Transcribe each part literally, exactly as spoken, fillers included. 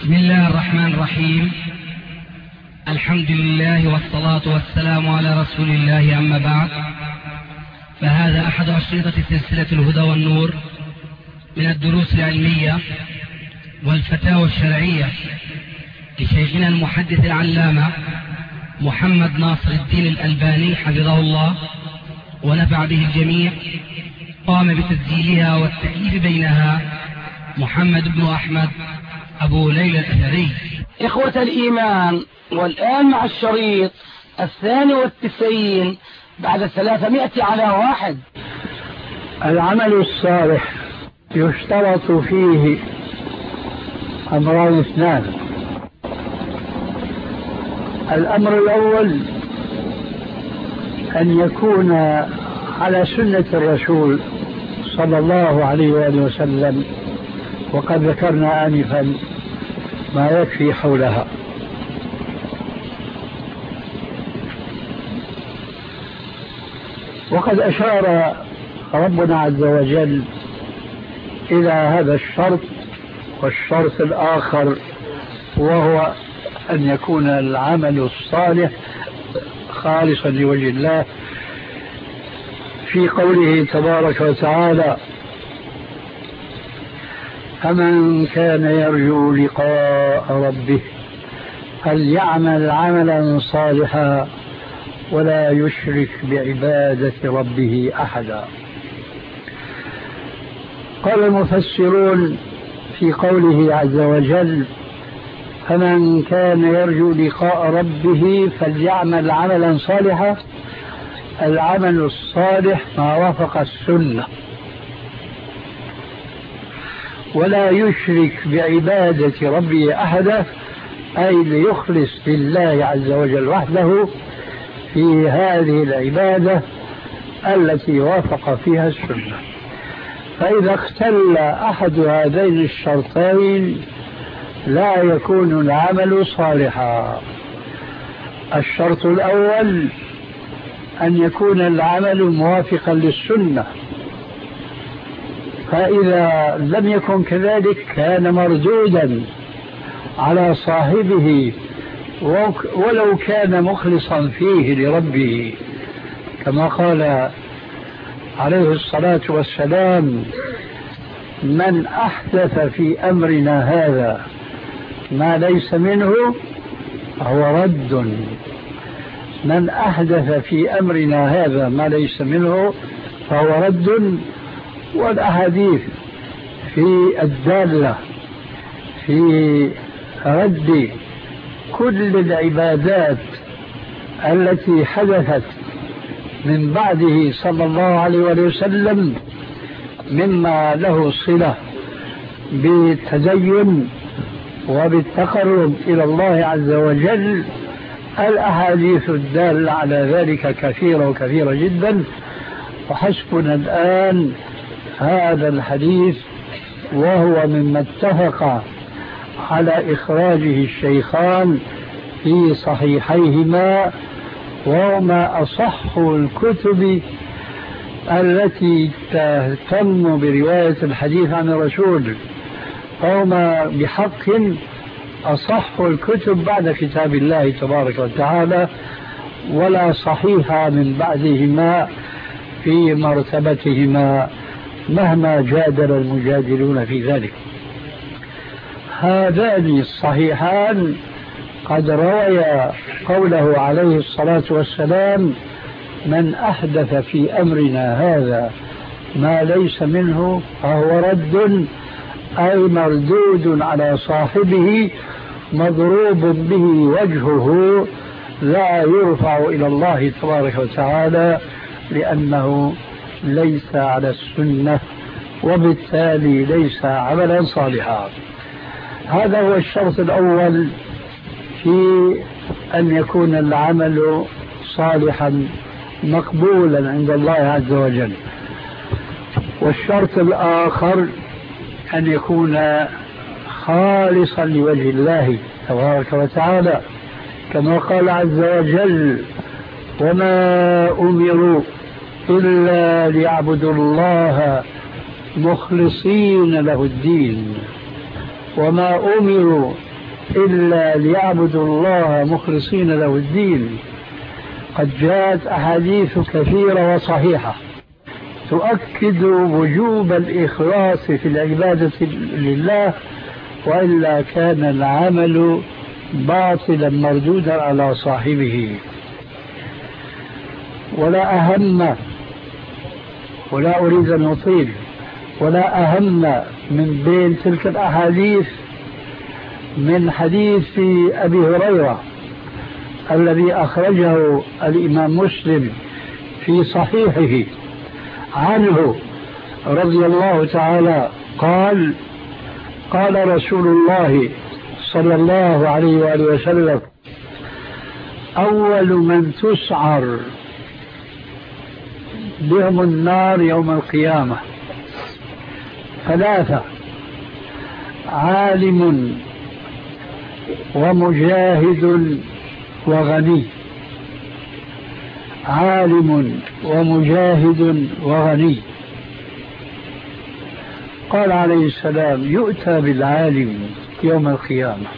بسم الله الرحمن الرحيم. الحمد لله والصلاة والسلام على رسول الله، أما بعد، فهذا أحد أشرطة سلسلة الهدى والنور من الدروس العلمية والفتاوى الشرعية لشيخنا المحدث العلامة محمد ناصر الدين الألباني حفظه الله ونفع به الجميع. قام بتسجيلها والتأليف بينها محمد بن أحمد أبو ليلى الأثري. إخوة الإيمان، والآن مع الشريط الثاني والتسعين بعد ثلاثمائة على واحد. العمل الصالح يشترط فيه أمران اثنان. الأمر الأول أن يكون على سنة الرسول صلى الله عليه وآله وسلم، وقد ذكرنا آنفا ما يكفي حولها. وقد أشار ربنا عز وجل إلى هذا الشرط، والشرط الآخر وهو أن يكون العمل الصالح خالصا لوجه الله، في قوله تبارك وتعالى: فمن كان يرجو لقاء ربه فليعمل عملا صالحا ولا يشرك بعبادة ربه أحدا. قال المفسرون في قوله عز وجل: فمن كان يرجو لقاء ربه فليعمل عملا صالحا، العمل الصالح ما وافق السنة، ولا يشرك بعبادة ربه أحدا، أي ليخلص لله عز وجل وحده في هذه العبادة التي وافق فيها السنة. فإذا اختل أحد هذين الشرطين لا يكون العمل صالحا. الشرط الأول أن يكون العمل موافقا للسنة، فإذا لم يكن كذلك كان مردودا على صاحبه ولو كان مخلصا فيه لربه، كما قال عليه الصلاة والسلام: من أحدث في أمرنا هذا ما ليس منه فهو رد. من أحدث في أمرنا هذا ما ليس منه فهو رد. والأحاديث في الدالة في رد كل العبادات التي حدثت من بعده صلى الله عليه وسلم مما له صلة بالتدين وبالتقرب إلى الله عز وجل، الأحاديث الدالة على ذلك كثيرة وكثيرة جدا. وحسبنا الآن هذا الحديث، وهو مما اتفق على إخراجه الشيخان في صحيحيهما، وهما أصح الكتب التي تهتم برواية الحديث عن الرسول، وهما بحق أصح الكتب بعد كتاب الله تبارك وتعالى، ولا صحيح من بعدهما في مرتبتهما مهما جادل المجادلون في ذلك. هذان الصحيحان قد رويا قوله عليه الصلاة والسلام: من أحدث في أمرنا هذا ما ليس منه فهو رد، أي مردود على صاحبه، مضروب به وجهه، لا يرفع إلى الله تبارك وتعالى، لأنه ليس على السنة وبالتالي ليس عملا صالحا. هذا هو الشرط الأول في أن يكون العمل صالحا مقبولا عند الله عز وجل. والشرط الآخر أن يكون خالصا لوجه الله تبارك وتعالى، كما قال عز وجل: وما أمروا إلا ليعبدوا الله مخلصين له الدين. وما أمروا إلا ليعبدوا الله مخلصين له الدين. قد جاءت أحاديث كثيرة وصحيحة تؤكد وجوب الإخلاص في العبادة لله، وإلا كان العمل باطلا مردودا على صاحبه. ولا أهم، ولا أريد أن أطيل، ولا أهم من بين تلك الأحاديث من حديث أبي هريرة الذي أخرجه الإمام مسلم في صحيحه عنه رضي الله تعالى قال: قال رسول الله صلى الله عليه وآله وسلم: أول من تسعر بهم النار يوم القيامة ثلاثة: عالم ومجاهد وغني. عالم ومجاهد وغني. قال عليه السلام: يؤتى بالعالم يوم القيامة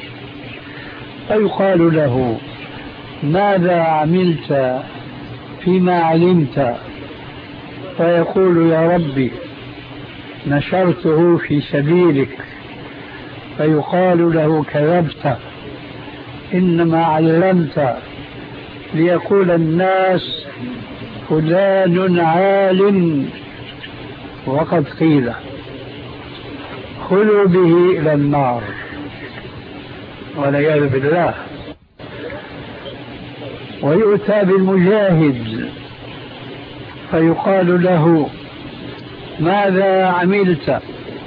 فيقال له: ماذا عملت فيما علمت؟ فيقول: يا ربي نشرته في سبيلك. فيقال له: كذبت، إنما علمت ليقول الناس فلان عالم، وقد قيل خلوا به إلى النار والعياذ بالله. ويؤتى بالمجاهد فيقال له: ماذا عملت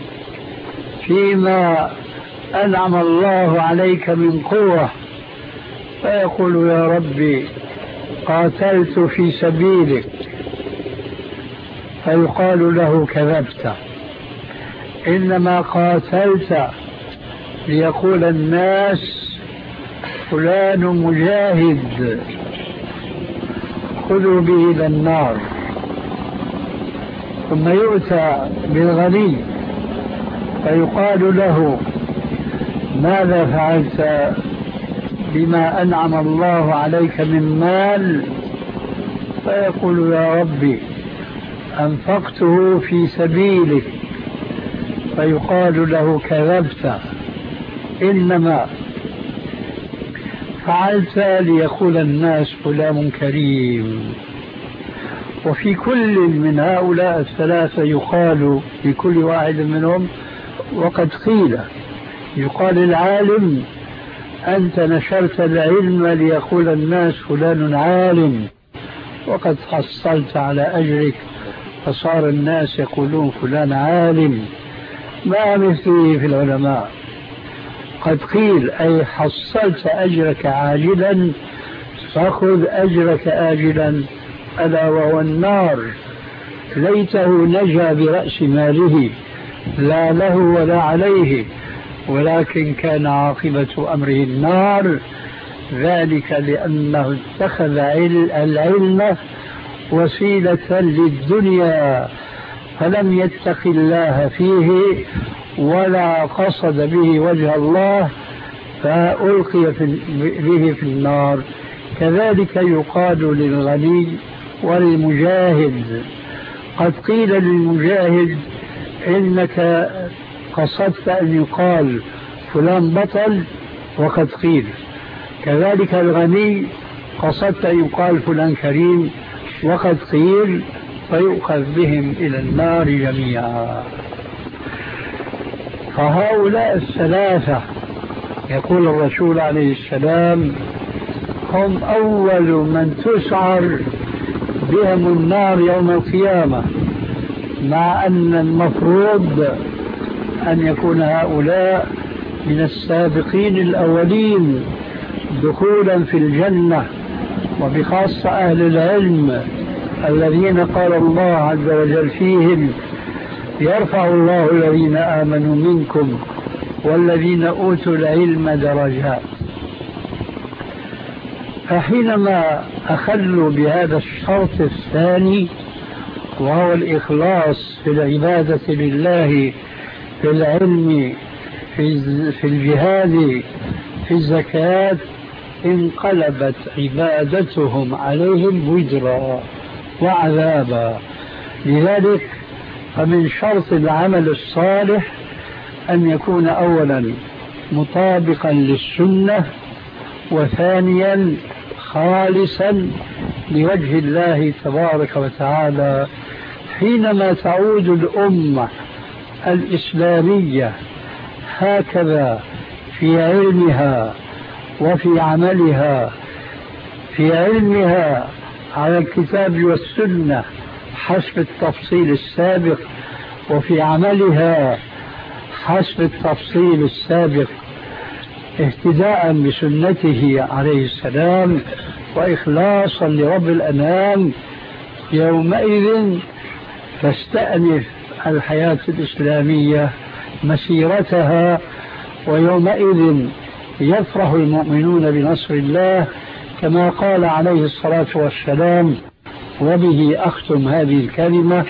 فيما أنعم الله عليك من قوة؟ فيقول: يا ربي قاتلت في سبيلك. فيقال له: كذبت، إنما قاتلت ليقول الناس فلان مجاهد، خذوا به إلى النار. ثم يؤتى بالغني فيقال له: ماذا فعلت بما أنعم الله عليك من مال؟ فيقول: يا ربي أنفقته في سبيلك. فيقال له: كذبت، إنما فعلت ليقول الناس فلان كريم. وفي كل من هؤلاء الثلاثة يقال لكل واحد منهم وقد قيل. يقال العالم: أنت نشرت العلم ليقول الناس فلان عالم، وقد حصلت على أجرك، فصار الناس يقولون فلان عالم، ما مثله في العلماء. قد قيل أي حصلت أجرك عاجلا، فخذ أجرك آجلا، ألا وهو النار. ليته نجا برأس ماله، لا له ولا عليه، ولكن كان عاقبة أمره النار، ذلك لأنه اتخذ العلم وسيلة للدنيا، فلم يتق الله فيه ولا قصد به وجه الله، فألقي به في النار. كذلك يقال للغني والمجاهد. قد قيل للمجاهد: إنك قصدت أن يقال فلان بطل، وقد قيل. كذلك الغني قصدت أن يقال فلان كريم، وقد قيل، فيؤخذ بهم إلى النار جميعا. فهؤلاء الثلاثة يقول الرسول عليه السلام: هم أول من تسعر بهم النار يوم القيامة، مع أن المفروض أن يكون هؤلاء من السابقين الأولين دخولا في الجنة، وبخاصة أهل العلم الذين قال الله عز وجل فيهم: يرفع الله الذين آمنوا منكم والذين أوتوا العلم درجات. فحينما أخلوا بهذا الشرط الثاني، وهو الإخلاص في العبادة لله في العلم في في الجهاد في الزكاة انقلبت عبادتهم عليهم وزرا وعذابا. لذلك فمن شرط العمل الصالح أن يكون أولا مطابقا للسنة، وثانيا خالصا لوجه الله تبارك وتعالى. حينما تعود الأمة الإسلامية هكذا في علمها وفي عملها، في علمها على الكتاب والسنة حسب التفصيل السابق، وفي عملها حسب التفصيل السابق اهتداء بسنته عليه السلام وإخلاصا لرب الأنام، يومئذ تستأنف الحياة الإسلامية مسيرتها، ويومئذ يفرح المؤمنون بنصر الله كما قال عليه الصلاة والسلام. وبه أختم هذه الكلمة: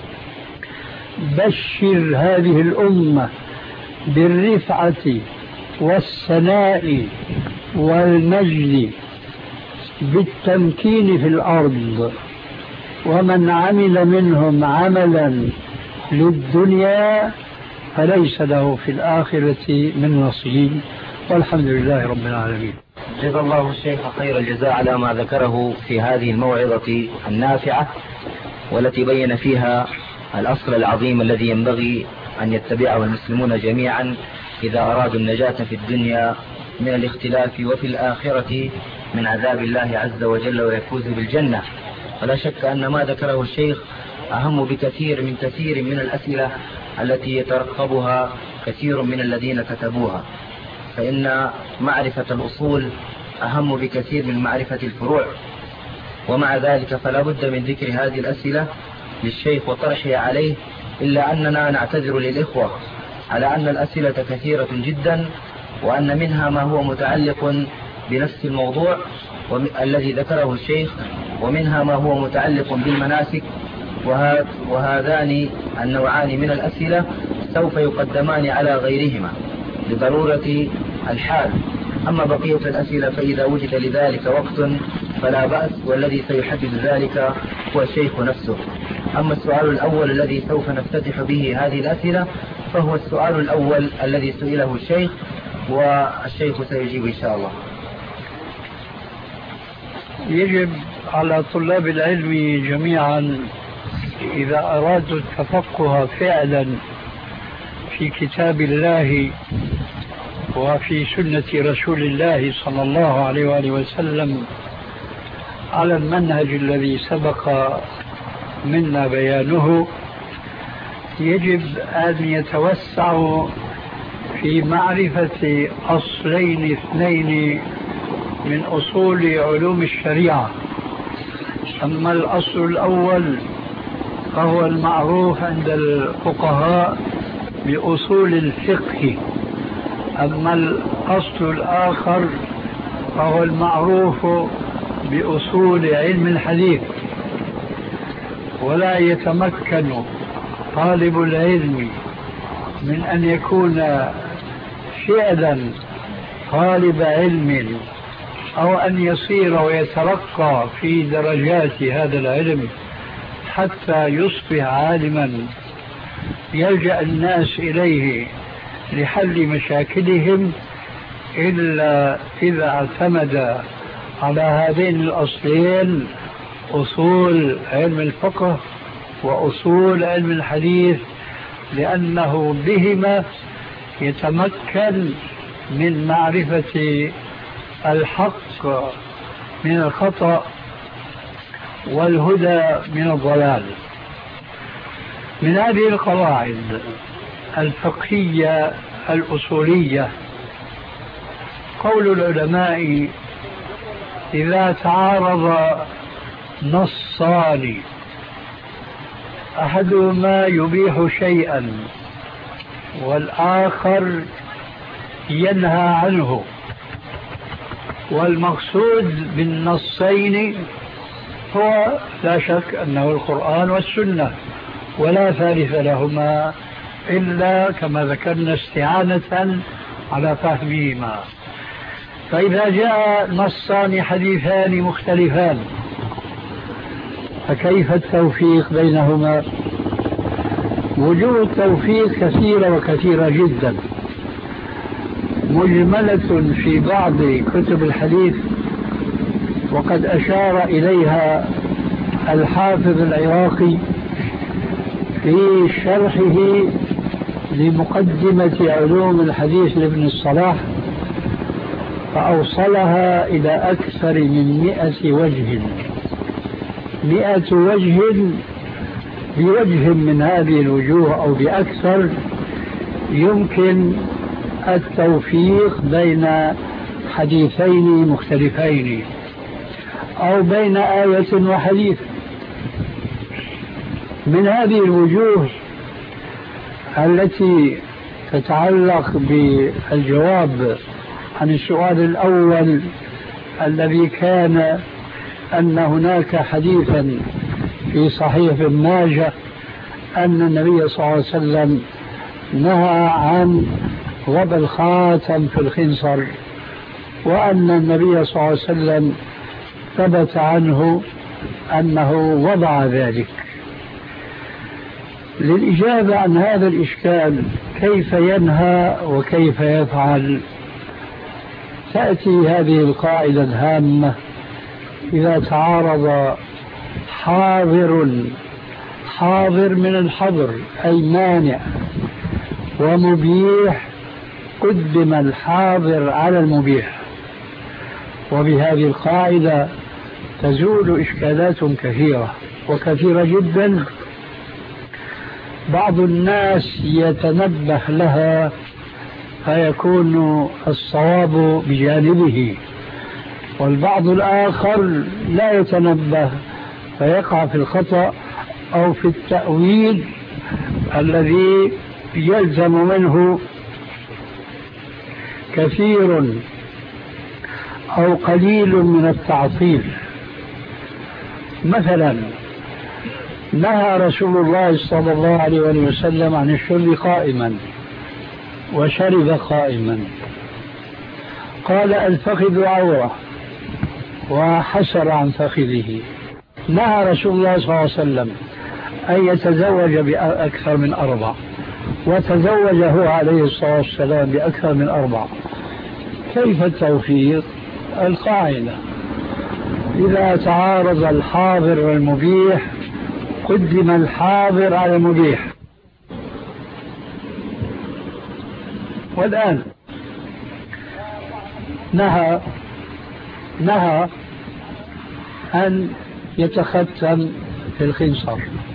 بشر هذه الأمة بالرفعة والثناء والمجد بالتمكين في الأرض، ومن عمل منهم عملا للدنيا فليس له في الآخرة من نصيب، والحمد لله رب العالمين. جزا الله الشيخ خير الجزاء على ما ذكره في هذه الموعظة النافعة، والتي بين فيها الأصل العظيم الذي ينبغي أن يتبعه المسلمون جميعا إذا أرادوا النجاة في الدنيا من الاختلاف، وفي الآخرة من عذاب الله عز وجل ويفوز بالجنة. ولا شك أن ما ذكره الشيخ أهم بكثير من كثير من الأسئلة التي يترقبها كثير من الذين كتبوها، فإن معرفة الأصول أهم بكثير من معرفة الفروع. ومع ذلك فلا بد من ذكر هذه الأسئلة للشيخ وطرحها عليه، إلا أننا نعتذر للإخوة على أن الأسئلة كثيرة جدا، وأن منها ما هو متعلق بنفس الموضوع الذي ذكره الشيخ، ومنها ما هو متعلق بالمناسك، وهذان النوعان من الأسئلة سوف يقدمان على غيرهما لضرورة الحال. أما بقية الأسئلة فإذا وجد لذلك وقت فلا بأس، والذي سيحدد ذلك هو الشيخ نفسه. أما السؤال الأول الذي سوف نفتتح به هذه الأسئلة فهو السؤال الأول الذي سئله الشيخ، والشيخ سيجيب إن شاء الله. يجب على طلاب العلم جميعا إذا أرادوا التفقه فعلا في كتاب الله وفي سنة رسول الله صلى الله عليه وآله وسلم على المنهج الذي سبق منا بيانه، يجب أن يتوسعوا في معرفة أصلين اثنين من أصول علوم الشريعة. أما الأصل الأول فهو المعروف عند الفقهاء بأصول الفقه، أما الأصل الآخر فهو المعروف بأصول علم الحديث. ولا يتمكن طالب العلم من أن يكون فعلا طالب علم أو أن يصير ويترقى في درجات هذا العلم حتى يصبح عالما يلجأ الناس إليه لحل مشاكلهم، إلا إذا اعتمد على هذين الأصلين، أصول علم الفقه وأصول علم الحديث، لأنه بهما يتمكن من معرفة الحق من الخطأ والهدى من الضلال. من هذه القواعد الفقهية الأصولية قول العلماء: إذا تعارض نصان أحدهما يبيح شيئا والآخر ينهى عنه، والمقصود بالنصين هو لا شك أنه القرآن والسنة، ولا ثالث لهما إلا كما ذكرنا استعانة على فهمهما. فإذا جاء نصان حديثان مختلفان فكيف التوفيق بينهما؟ وجوه التوفيق كثيرة وكثيرة جدا، مجملة في بعض كتب الحديث، وقد أشار إليها الحافظ العراقي في شرحه لمقدمة علوم الحديث لابن الصلاح، فأوصلها إلى أكثر من مئة وجه. مئة وجه بوجه من هذه الوجوه أو بأكثر يمكن التوفيق بين حديثين مختلفين أو بين آية وحديث. من هذه الوجوه التي تتعلق بالجواب عن السؤال الأول الذي كان أن هناك حديثا في صحيح ابن ماجه أن النبي صلى الله عليه وسلم نهى عن وضع الخاتم في الخنصر، وأن النبي صلى الله عليه وسلم ثبت عنه أنه وضع ذلك. للإجابة عن هذا الإشكال كيف ينهى وكيف يفعل، تأتي هذه القاعدة الهامة: إذا تعارض حاضر حاضر من الحظر أي مانع ومبيح قدم الحاضر على المبيح. وبهذه القاعدة تزول إشكالات كثيرة وكثيرة جدا بعض الناس يتنبه لها فيكون الصواب بجانبه، والبعض الآخر لا يتنبه فيقع في الخطأ أو في التأويل الذي يلزم منه كثير أو قليل من التعطيل. مثلا نهى رسول الله صلى الله عليه وسلم عن الشرب قائما وشرب قائما، قال الفخذ عورة وحسر عن فخذه. نهى رسول الله صلى الله عليه وسلم أن يتزوج بأكثر من أربع، وتزوج هو عليه الصلاة والسلام بأكثر من أربع. كيف التوفيق؟ القاعدة: إذا تعارض الحاضر والمبيح قدم الحاضر على المبيح. والآن نهى نهى أن يتختم في الخنصر،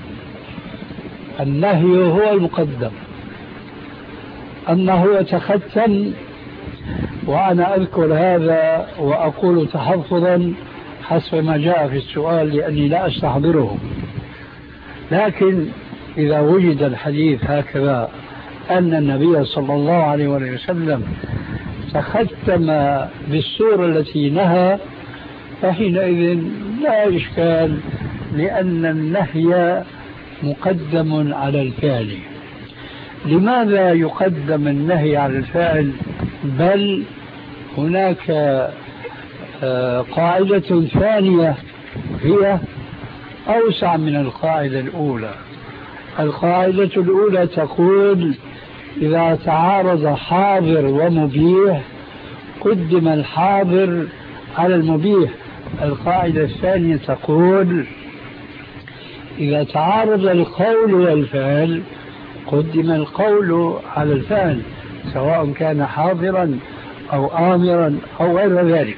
النهي هو المقدم، أنه يتختم. وأنا أذكر هذا وأقول تحفظا حسب ما جاء في السؤال لأني لا أستحضره، لكن إذا وجد الحديث هكذا أن النبي صلى الله عليه وسلم تختم بالسورة التي نهى فحينئذ لا إشكال، لأن النهي مقدم على الفعل. لماذا يقدم النهي على الفعل؟ بل هناك قاعدة ثانية هي أوسع من القاعدة الأولى. القاعدة الأولى تقول إذا تعارض حاضر ومبيح قدم الحاضر على المبيح. القاعدة الثانية تقول إذا تعارض القول والفعل قدم القول على الفعل، سواء كان حاضرا أو آمرا أو غير ذلك.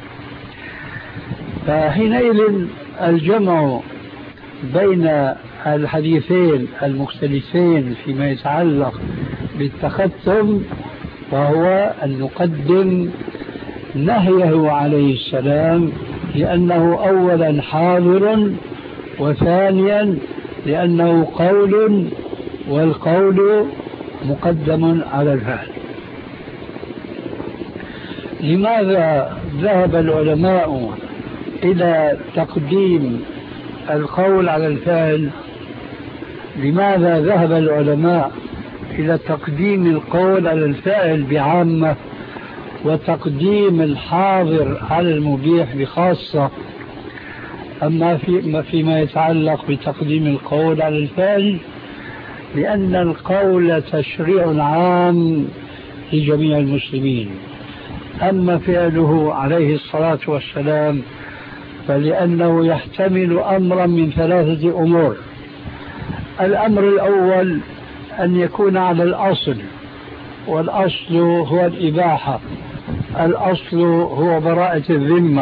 فحينئذ الجمع بين الحديثين المختلفين فيما يتعلق بالتختم وهو أن نقدم نهيه عليه السلام لأنه أولا حاضر، وثانيا لأنه قول، والقول مقدم على الفعل. لماذا ذهب العلماء إلى تقديم القول على الفعل؟ لماذا ذهب العلماء إلى تقديم القول على الفعل بعامة وتقديم الحاضر على المبيح بخاصة. أما في فيما يتعلق بتقديم القول على الفعل، لأن القول تشريع عام لجميع المسلمين، أما فعله عليه الصلاة والسلام فلأنه يحتمل أمرا من ثلاثة أمور. الأمر الأول أن يكون على الأصل، والأصل هو الإباحة، الأصل هو براءة الذمة،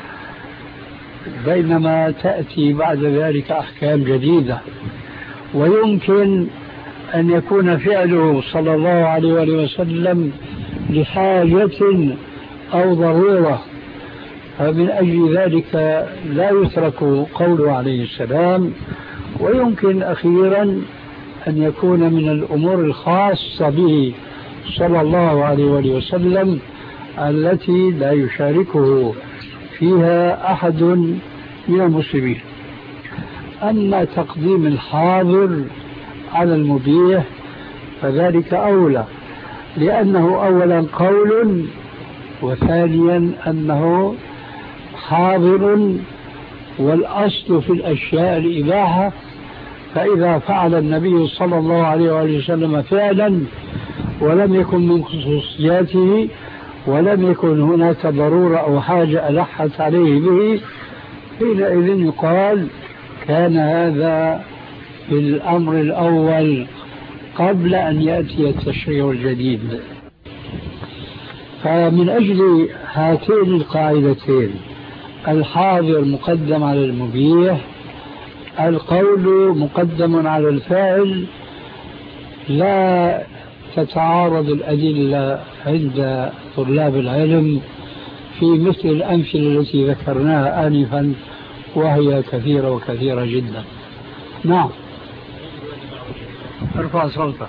بينما تأتي بعد ذلك أحكام جديدة. ويمكن أن يكون فعله صلى الله عليه وسلم لحاجة أو ضرورة، فمن أجل ذلك لا يترك قوله عليه السلام. ويمكن أخيرا أن يكون من الأمور الخاصة به صلى الله عليه وسلم التي لا يشاركه فيها أحد من المسلمين. أما تقديم الحاضر على المبيح فذلك أولى، لأنه أولا قول، وثانيا أنه حاضر، والأصل في الأشياء الإباحة. فإذا فعل النبي صلى الله عليه وسلم فعلا ولم يكن من خصوصياته ولم يكن هناك ضرورة أو حاجة ألحت عليه به، حينئذ يقال كان هذا في الأمر الأول قبل أن يأتي التشريع الجديد. فمن أجل هاتين القاعدتين، الحاضر مقدم على المبيح، القول مقدم على الفاعل، لا تتعارض الأدلة عند طلاب العلم في مثل الأمثلة التي ذكرناها آنفا، وهي كثيرة وكثيرة جدا. نعم، ارفع صوتك.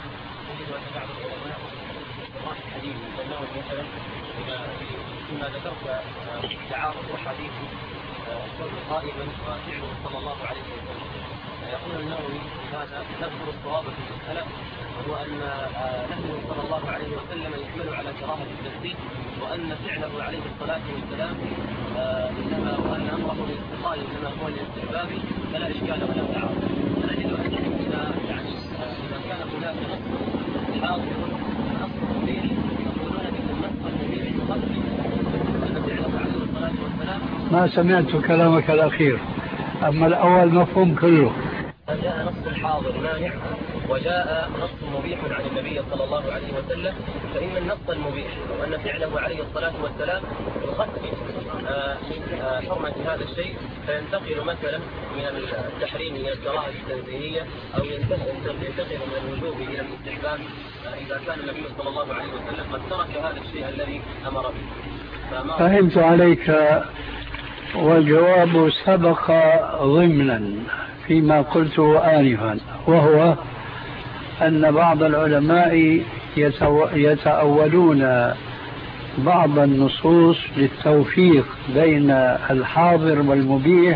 كما ذكرت تعارض حديث قائما وفعله صلى الله عليه وسلم. يقول النووي هذا نذكر الصواب في المسألة، وهو أن نهيه صلى الله عليه وسلم يحمل على كراهة التسديد، وأن فعله عليه الصلاة والسلام إنما وأن أمره بالاستقال إنما هو الاستحباب، فلا إشكال ولا تعارض. فنجد أنهم إذا يعني إذا كان هناك نص حاضر نص مبين يقولون بأن النص المبين يقدم أن فعله عليه الصلاة والسلام. ما سمعت كلامك الأخير، أما الأول مفهوم كله. جاء نص حاضر مانع وجاء نص مبيح عن النبي صلى الله عليه وسلم، فإن النص المبيح وأن فعله عليه الصلاة والسلام يخفف من حرمة هذا الشيء، فينتقل مثلا من التحريم إلى الكراهة التنزيهية، أو ينتقل من الوجوب إلى الاستحباب إذا كان النبي صلى الله عليه وسلم قد ترك هذا الشيء الذي أمر به. فهمت عليك، والجواب سبق ضمنا فيما قلته آنفا، وهو أن بعض العلماء يتأولون بعض النصوص للتوفيق بين الحاضر والمبيح،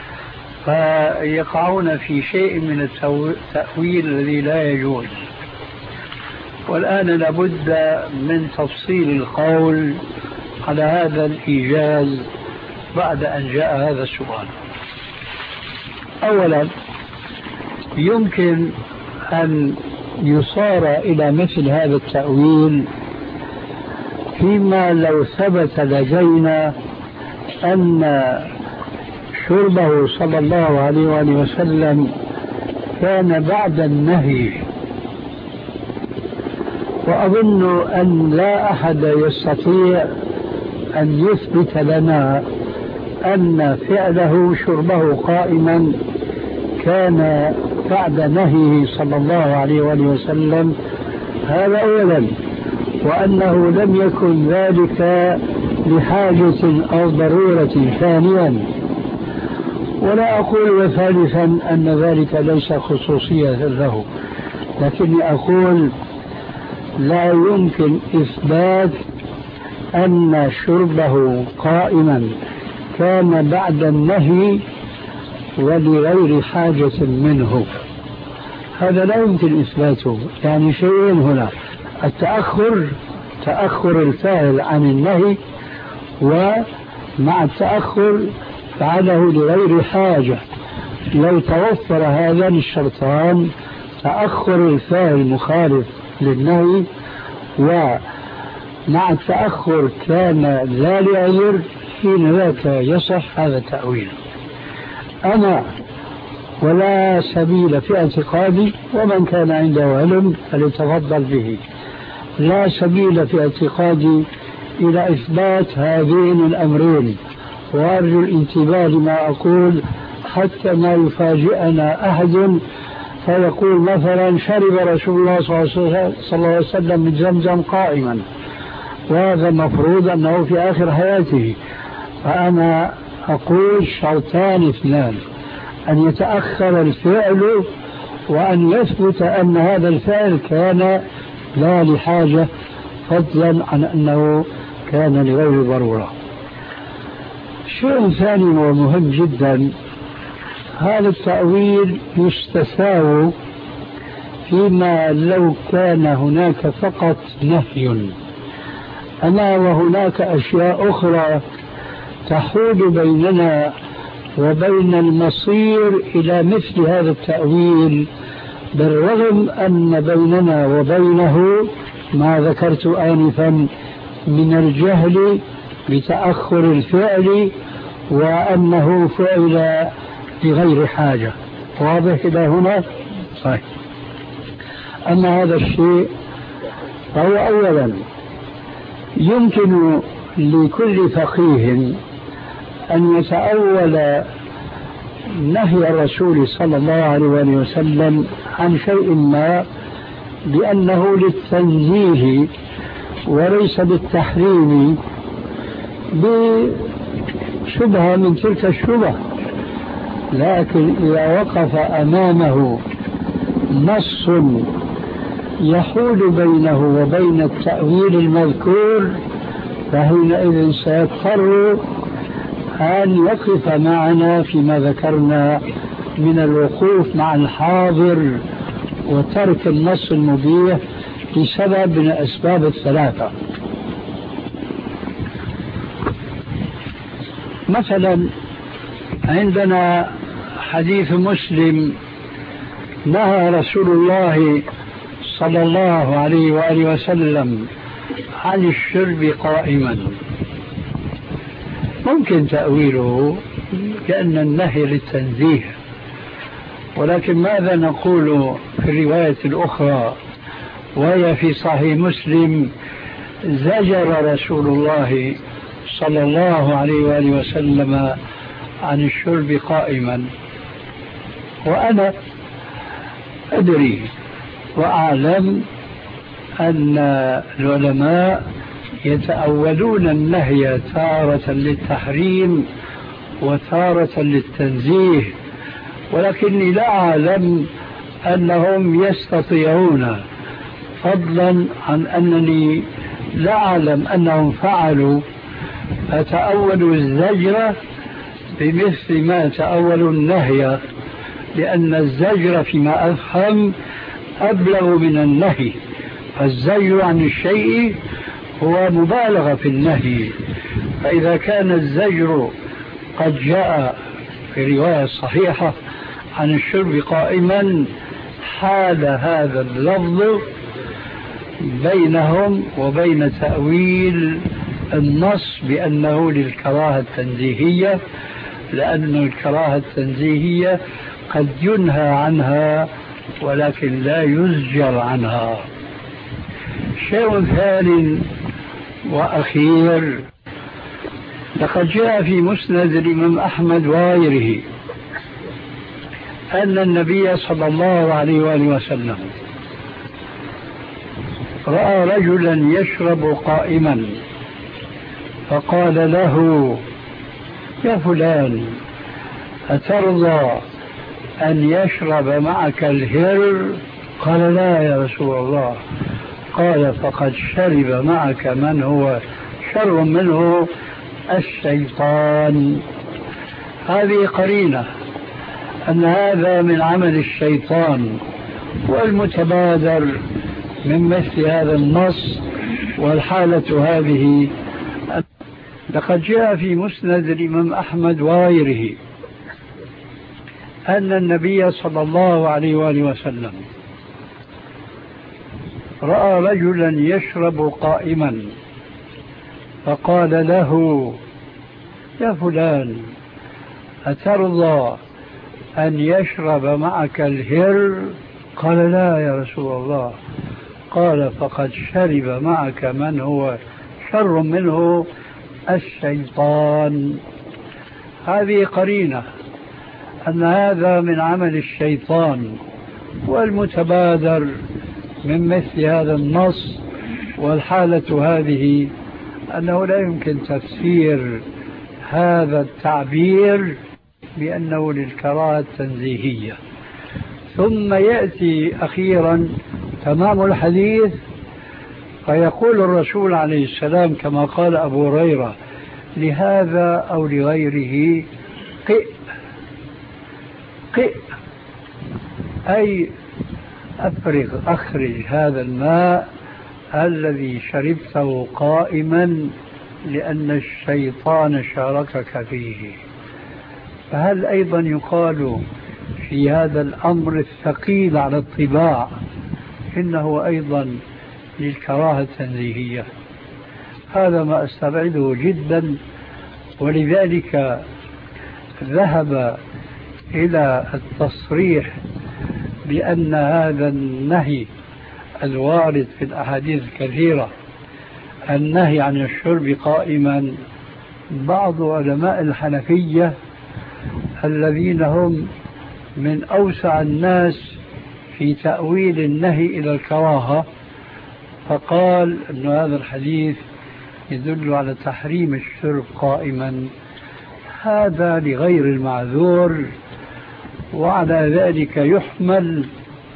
فيقعون في شيء من التأويل الذي لا يجوز. والآن لابد من تفصيل القول على هذا الإيجاز بعد أن جاء هذا السؤال. أولا، يمكن أن يصار إلى مثل هذا التأويل فيما لو ثبت لدينا أن شربه صلى الله عليه وآله وسلم كان بعد النهي، وأظن أن لا أحد يستطيع أن يثبت لنا أن فعله شربه قائما كان بعد نهيه صلى الله عليه وآله وسلم، هذا أولا، وأنه لم يكن ذلك لحاجة أو ضرورة ثانيا. ولا أقول ثالثا أن ذلك ليس خصوصية له، لكني أقول لا يمكن إثبات أن شربه قائما كان بعد النهي ولغير حاجة منه. هذا لا يمكن إثباته. يعني شيئين هنا: التأخر، تأخر الفاعل عن النهي، ومع التأخر فعله لغير حاجة. لو توفر هذان الشرطان، تأخر الفاعل مخالف للنهي ومع التأخر كان لا لعذر، حين ذاك يصح هذا التأويل. أنا ولا سبيل في اعتقادي، ومن كان عنده علم فليتفضل به، لا سبيل في اعتقادي إلى إثبات هذين الأمرين. وأرجو الانتباه لما أقول حتى ما يفاجئنا أحد فيقول مثلا: شرب رسول الله صلى الله عليه وسلم من زمزم قائما، وهذا المفروض أنه في آخر حياته. فأنا أقول شرطان اثنان: أن يتأخر الفعل، وأن يثبت أن هذا الفعل كان لا لحاجة، فضلا عن أنه كان لغير ضرورة. شيء ثاني ومهم جدا: هذا التأويل يستساو فيما لو كان هناك فقط نهي، أما وهناك أشياء أخرى تحول بيننا وبين المصير إلى مثل هذا التأويل، بالرغم أن بيننا وبينه ما ذكرت آنفا من الجهل بتأخر الفعل وأنه فعل بغير حاجة. واضح إلى هنا؟ صحيح. أما هذا الشيء فهو أولا يمكن لكل فقيه أن يتأول نهي الرسول صلى الله عليه وسلم عن شيء ما بأنه للتنزيه وليس بالتحريم، بشبهة من تلك الشبه. لكن إذا وقف أمامه نص يحول بينه وبين التأويل المذكور، فحينئذ سيضطر أن يقف معنا فيما ذكرنا من الوقوف مع الحاضر وترك النص المبيح لسبب من الأسباب الثلاثة. مثلا عندنا حديث مسلم: نهى رسول الله صلى الله عليه وآله وسلم عن الشرب قائما. ممكن تأويله كأن النهي للتنزيه، ولكن ماذا نقول في الرواية الأخرى وهي في صحيح مسلم: زجر رسول الله صلى الله عليه وآله وسلم عن الشرب قائما. وأنا أدري وأعلم أن العلماء يتأولون النهي تارة للتحريم وتارة للتنزيه، ولكني لا أعلم أنهم يستطيعون، فضلا عن أنني لا أعلم أنهم فعلوا، فتأولوا الزجر بمثل ما تأولوا النهي، لأن الزجر فيما أفهم أبلغ من النهي. الزجر عن الشيء هو مبالغة في النهي، فإذا كان الزجر قد جاء في رواية صحيحة عن الشرب قائما، حال هذا اللفظ بينهم وبين تأويل النص بأنه للكراهة التنزيهية، لأن الكراهة التنزيهية قد ينهى عنها ولكن لا يزجر عنها. شيء ثاني وأخير: لقد جاء في مسند الإمام أحمد وغيره أن النبي صلى الله عليه وآله وسلم رأى رجلا يشرب قائما، فقال له: يا فلان، أترضى أن يشرب معك الهر؟ قال: لا يا رسول الله. قال: فقد شرب معك من هو شر منه، الشيطان. هذه قرينة أن هذا من عمل الشيطان، والمتبادر من مثل هذا النص والحالة هذه. لقد جاء في مسند الإمام أحمد وغيره أن النبي صلى الله عليه وآله وسلم رأى رجلا يشرب قائما فقال له: يا فلان، أترضى أن يشرب معك الهر؟ قال: لا يا رسول الله. قال: فقد شرب معك من هو شر منه، الشيطان. هذه قرينة أن هذا من عمل الشيطان، والمتبادر من مثل هذا النص والحالة هذه أنه لا يمكن تفسير هذا التعبير بأنه للكراهة التنزيهية. ثم يأتي أخيرا تمام الحديث فيقول الرسول عليه السلام كما قال أبو هريرة لهذا أو لغيره: قئ قئ، أي أفرغ، أخرج هذا الماء الذي شربته قائما لأن الشيطان شاركك فيه. فهل أيضا يقال في هذا الأمر الثقيل على الطباع إنه أيضا للكراهة التنزيهية؟ هذا ما أستبعده جدا، ولذلك ذهب إلى التصريح بأن هذا النهي الوارد في الأحاديث الكثيرة، النهي عن الشرب قائما، بعض علماء الحنفية الذين هم من أوسع الناس في تأويل النهي إلى الكراهة، فقال أن هذا الحديث يدل على تحريم الشرب قائما. هذا لغير المعذور. وعلى ذلك يحمل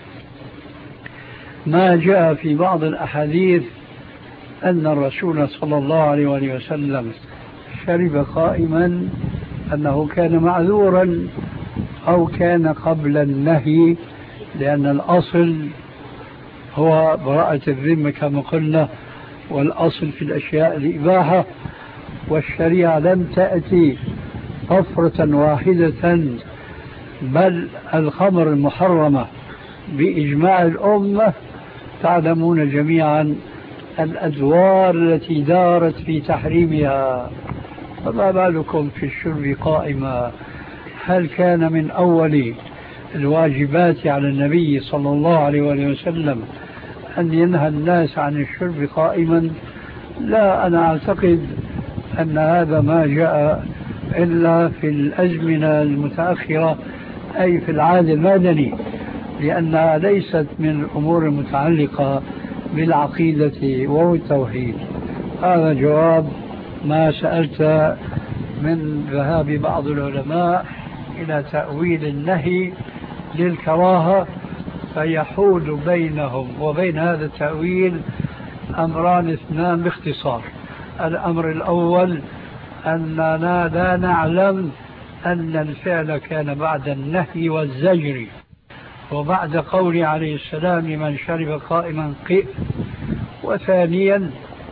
ما جاء في بعض الأحاديث أن الرسول صلى الله عليه وسلم شرب قائما، أنه كان معذورا أو كان قبل النهي، لأن الأصل هو براءة الذمة كما قلنا، والأصل في الأشياء الإباحة، والشريعة لم تأتي طفرة واحدة، بل الخمر المحرمة بإجماع الأمة تعلمون جميعا الأدوار التي دارت في تحريمها، فما بالكم في الشرب قائما؟ هل كان من أول الواجبات على النبي صلى الله عليه وسلم أن ينهى الناس عن الشرب قائما؟ لا، أنا أعتقد أن هذا ما جاء إلا في الأزمنة المتأخرة، أي في العهد المدني، لأنها ليست من الأمور المتعلقة بالعقيدة والتوحيد. هذا جواب ما سألت من ذهاب بعض العلماء إلى تأويل النهي للكراهة، فيحول بينهم وبين هذا التأويل أمران اثنان باختصار. الأمر الأول أننا لا نعلم أن الفعل كان بعد النهي والزجر وبعد قول عليه السلام: من شرب قائما قئ. وثانيا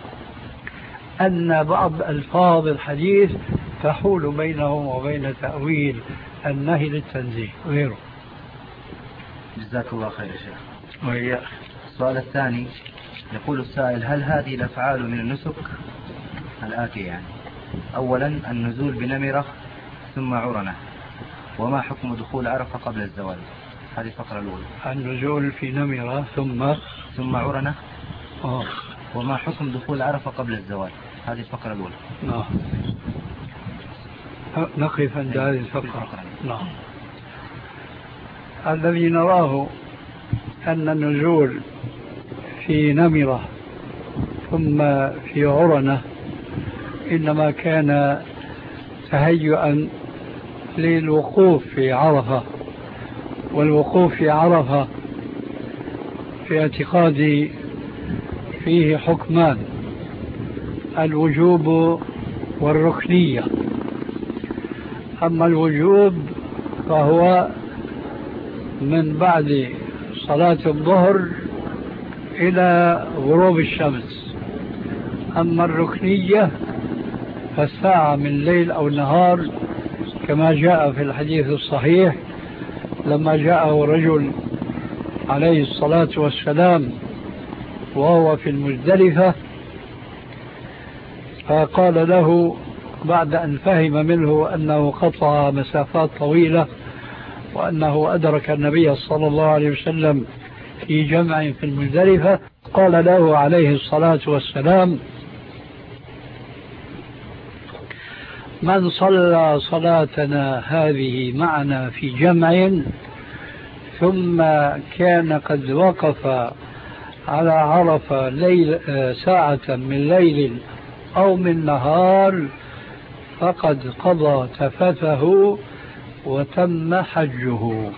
أن بعض ألفاظ الحديث تحول بينهم وبين تأويل النهي للتنزيه غيره. جزاك الله خير يا شيخ. وإياك. السؤال الثاني يقول السائل: هل هذه الأفعال من النسك الآتي يعني؟ أولا النزول بنمرة ثم عرنة، وما حكم دخول عرفة قبل الزوال؟ هذه الفقرة الأولى. النزول في نمرة ثم ثم عرنة. آه. وما حكم دخول عرفة قبل الزوال؟ هذه الفقرة الأولى. نعم. نقف عند هذه الفقرة. نعم. الذي نراه أن النزول في نمرة ثم في عرنة إنما كان تهيئا للوقوف في عرفة، والوقوف في عرفة في اعتقادي فيه حكمان: الوجوب والركنية. أما الوجوب فهو من بعد صلاة الظهر إلى غروب الشمس. أما الركنية فالساعة من ليل أو نهار كما جاء في الحديث الصحيح لما جاءه رجل عليه الصلاة والسلام وهو في المزدلفة فقال له بعد أن فهم منه أنه قطع مسافات طويلة وأنه أدرك النبي صلى الله عليه وسلم في جمع في المزدلفة، قال له عليه الصلاة والسلام: من صلى صلاتنا هذه معنا في جمع ثم كان قد وقف على عرفة ليل ساعة من ليل أو من نهار فقد قضى تفثه وتم حجه.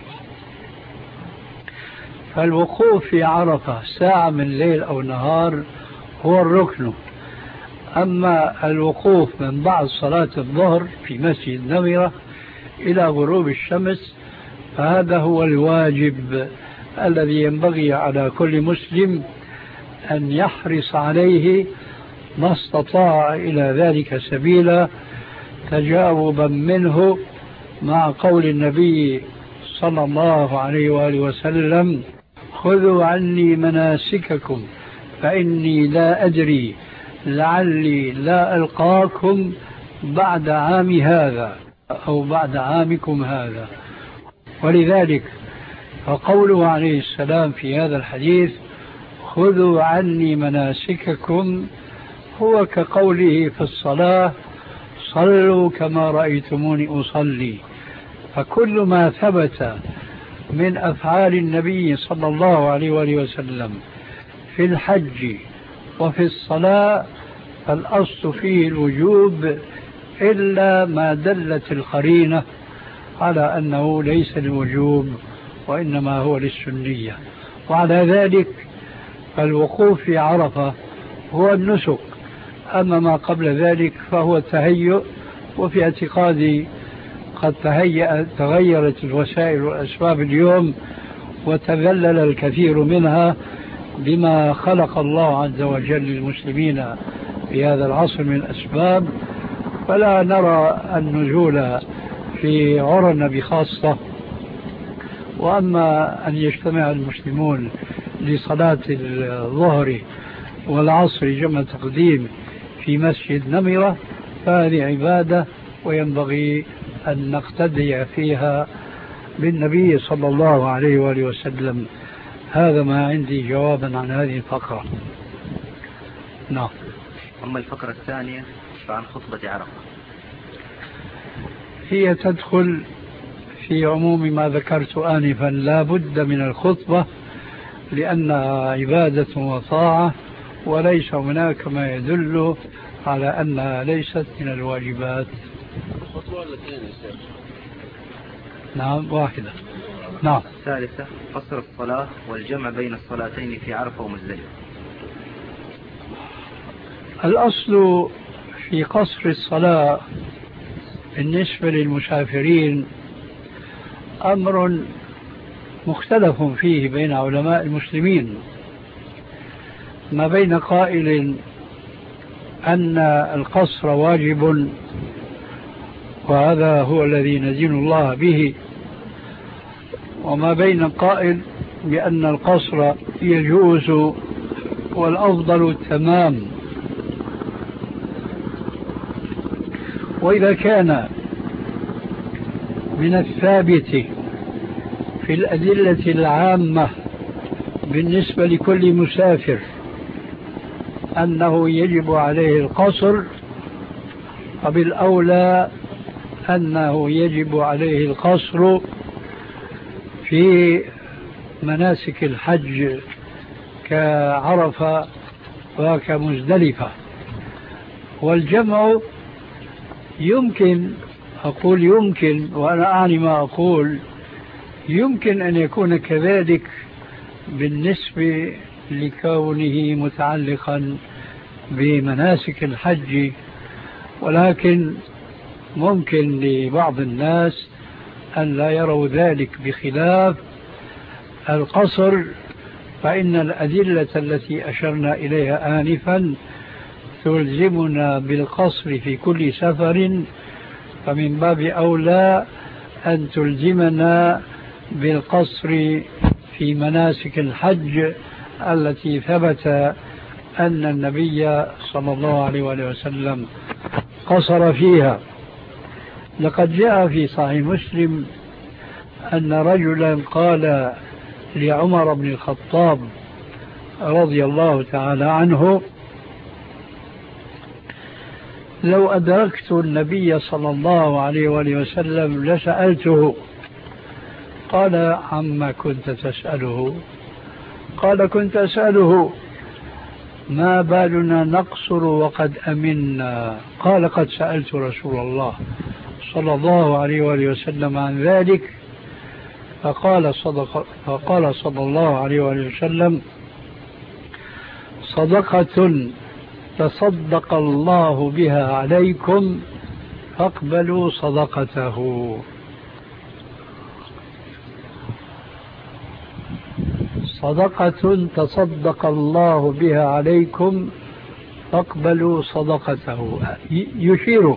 فالوقوف في عرفة ساعة من ليل أو نهار هو الركن. أما الوقوف من بعد صلاة الظهر في مسجد نمرة إلى غروب الشمس فهذا هو الواجب الذي ينبغي على كل مسلم أن يحرص عليه ما استطاع إلى ذلك سبيلا، تجاوبا منه مع قول النبي صلى الله عليه وآله وسلم: خذوا عني مناسككم فإني لا أدري لعلي لا ألقاكم بعد عام هذا أو بعد عامكم هذا. ولذلك فقوله عليه السلام في هذا الحديث: خذوا عني مناسككم، هو كقوله في الصلاة: صلوا كما رأيتموني أصلي. فكل ما ثبت من أفعال النبي صلى الله عليه وآله وسلم في الحج وفي الصلاة فالأصل فيه الوجوب إلا ما دلت القرينة على أنه ليس للوجوب وإنما هو للسنية. وعلى ذلك فالوقوف في عرفة هو النسك، أما ما قبل ذلك فهو التهيؤ. وفي اعتقادي قد تهيأ تغيرت الوسائل والأسباب اليوم وتذلل الكثير منها بما خلق الله عز وجل للمسلمين في هذا العصر من الأسباب، فلا نرى النزول في عرن بخاصة. وأما أن يجتمع المسلمون لصلاة الظهر والعصر جمع تقديم في مسجد نمرة فهذه عبادة وينبغي أن نقتدي فيها بالنبي صلى الله عليه وآله وسلم. هذا ما عندي جوابا عن هذه الفقرة. نعم. أما الفقرة الثانية فعن خطبة عرفة، هي تدخل في عموم ما ذكرت آنفا، لا بد من الخطبة لأنها عبادة وطاعة وليس هناك ما يدل على أنها ليست من الواجبات. نعم واحدة. نعم. الثالثة قصر الصلاة والجمع بين الصلاتين في عرفة ومزدلفة. الأصل في قصر الصلاة بالنسبة للمسافرين أمر مختلف فيه بين علماء المسلمين، ما بين قائل أن القصر واجب وهذا هو الذي ندين الله به، وما بين قائل بأن القصر يجوز والأفضل التمام. وإذا كان من الثابت في الأدلة العامة بالنسبة لكل مسافر أنه يجب عليه القصر، فبالأولى أنه يجب عليه القصر في مناسك الحج كعرفة وكمزدلفة. والجمع يمكن، أقول يمكن وأنا أعني ما أقول، يمكن أن يكون كذلك بالنسبة لكونه متعلقا بمناسك الحج، ولكن ممكن لبعض الناس أن لا يروا ذلك، بخلاف القصر فإن الأدلة التي أشرنا إليها آنفا تلزمنا بالقصر في كل سفر، فمن باب أولى أن تلزمنا بالقصر في مناسك الحج التي ثبت أن النبي صلى الله عليه وسلم قصر فيها. لقد جاء في صحيح مسلم أن رجلا قال لعمر بن الخطاب رضي الله تعالى عنه: لو أدركت النبي صلى الله عليه وسلم لسألته. قال: عما كنت تسأله؟ قال: كنت أسأله ما بالنا نقصر وقد أمنا. قال: قد سألت رسول الله صلى الله عليه وسلم عن ذلك، فقال, صدق فقال صلى الله عليه وسلم: صدقة تصدق الله بها عليكم فاقبلوا صدقته. صدقة تصدق الله بها عليكم فاقبلوا صدقته، يشير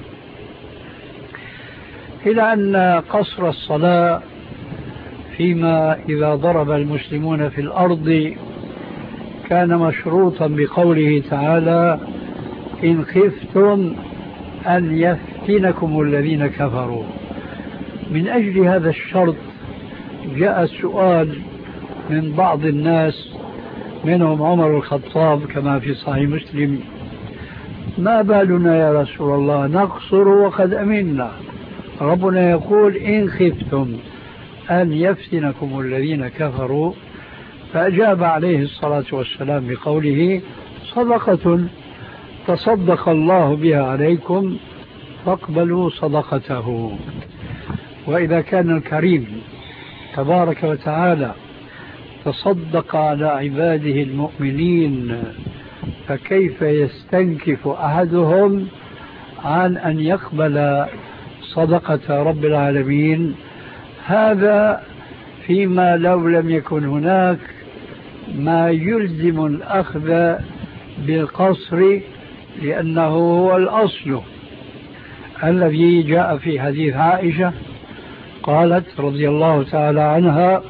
إلى أن قصر الصلاة فيما إذا ضرب المسلمون في الأرض كان مشروطا بقوله تعالى: إن خفتم أن يفتنكم الذين كفروا. من أجل هذا الشرط جاء السؤال من بعض الناس منهم عمر الخطاب كما في صحيح مسلم: ما بالنا يا رسول الله نقصر وقد أمنا، ربنا يقول إن خفتم أن يفتنكم الذين كفروا. فأجاب عليه الصلاة والسلام بقوله: صدقة تصدق الله بها عليكم فاقبلوا صدقته. وإذا كان الكريم تبارك وتعالى تصدق على عباده المؤمنين، فكيف يستنكف أحدهم عن أن يقبل صدقة رب العالمين؟ هذا فيما لو لم يكن هناك ما يلزم الأخذ بالقصر، لأنه هو الأصل الذي جاء في حديث عائشة قالت رضي الله تعالى عنها: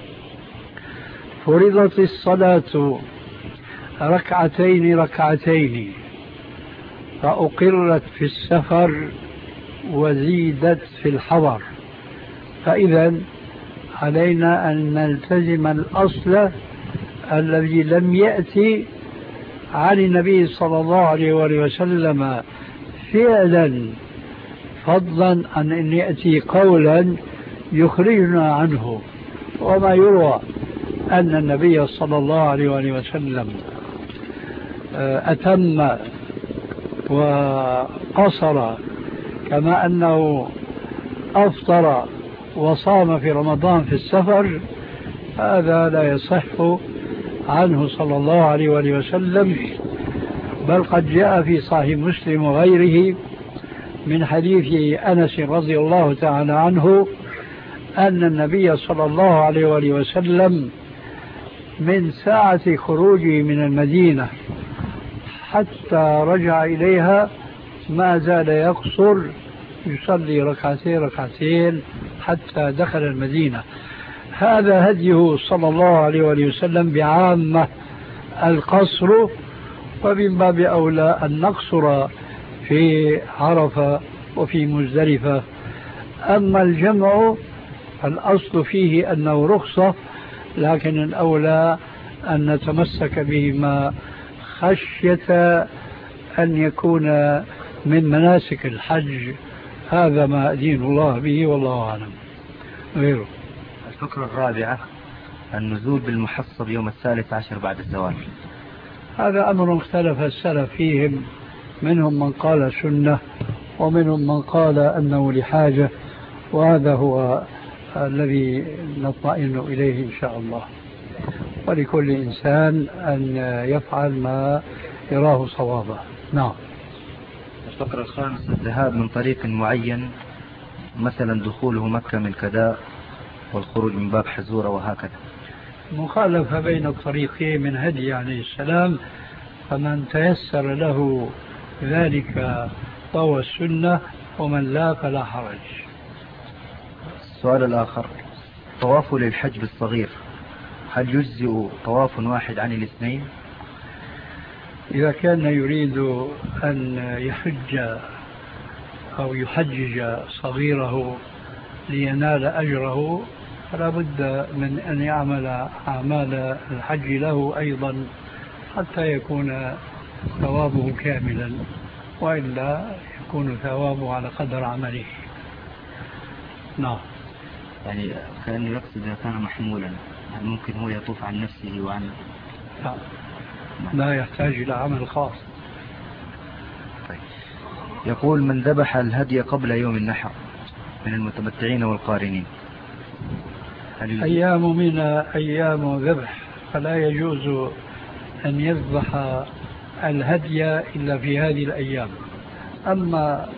فرضت الصلاة ركعتين ركعتين فأقرت في السفر وزيدت في الحضر. فإذا علينا أن نلتزم الأصل الذي لم يأتي عن النبي صلى الله عليه وسلم فعلا، فضلا عن أن يأتي قولا يخرجنا عنه. وما يروى أن النبي صلى الله عليه وسلم أتم وقصر، كما أنه أفطر وصام في رمضان في السفر، هذا لا يصح عنه صلى الله عليه وسلم. بل قد جاء في صحيح مسلم وغيره من حديث أنس رضي الله تعالى عنه أن النبي صلى الله عليه وسلم من ساعة خروجه من المدينة حتى رجع إليها ما زال يقصر، يصلي ركعتين ركعتين حتى دخل المدينة. هذا هديه صلى الله عليه وسلم بعامة القصر، ومن باب أولى أن نقصر في عرفة وفي مزدلفة. أما الجمع الأصل فيه أنه رخصة، لكن الأولى أن نتمسك بهما خشية أن يكون من مناسك الحج. هذا ما أدين الله به والله أعلم. غيره. الفكرة الرابعة: النزول بالمحصب يوم الثالث عشر بعد الزوال. هذا أمر اختلف السلف فيهم، منهم من قال سنة ومنهم من قال أنه لحاجة، وهذا هو الذي نطمئن إليه إن شاء الله. ولكل إنسان أن يفعل ما يراه صوابا. نعم. الفقرة الخامسة: الذهاب من طريق معين، مثلا دخوله مكة من كداء والخروج من باب حزورة وهكذا. مخالفة بين الطريقين من هدي عليه السلام، فمن تيسر له ذلك طوى السنة، ومن لا فلا حرج. السؤال الآخر: طواف للحج بالصغير هل يجزئ طواف واحد عن الاثنين؟ إذا كان يريد أن يحج أو يحجج صغيره لينال أجره فلا بد من أن يعمل أعمال الحج له أيضا حتى يكون ثوابه كاملا، وإلا يكون ثوابه على قدر عمله. نعم. يعني كأنه يقصد إذا كان محمولا هل ممكن هو يطوف عن نفسه وعن لا, لا يحتاج إلى عمل خاص. طيب. يقول: من ذبح الهدي قبل يوم النحر من المتمتعين والقارنين أيام من أيام ذبح، فلا يجوز أن يذبح الهدي إلا في هذه الأيام. أما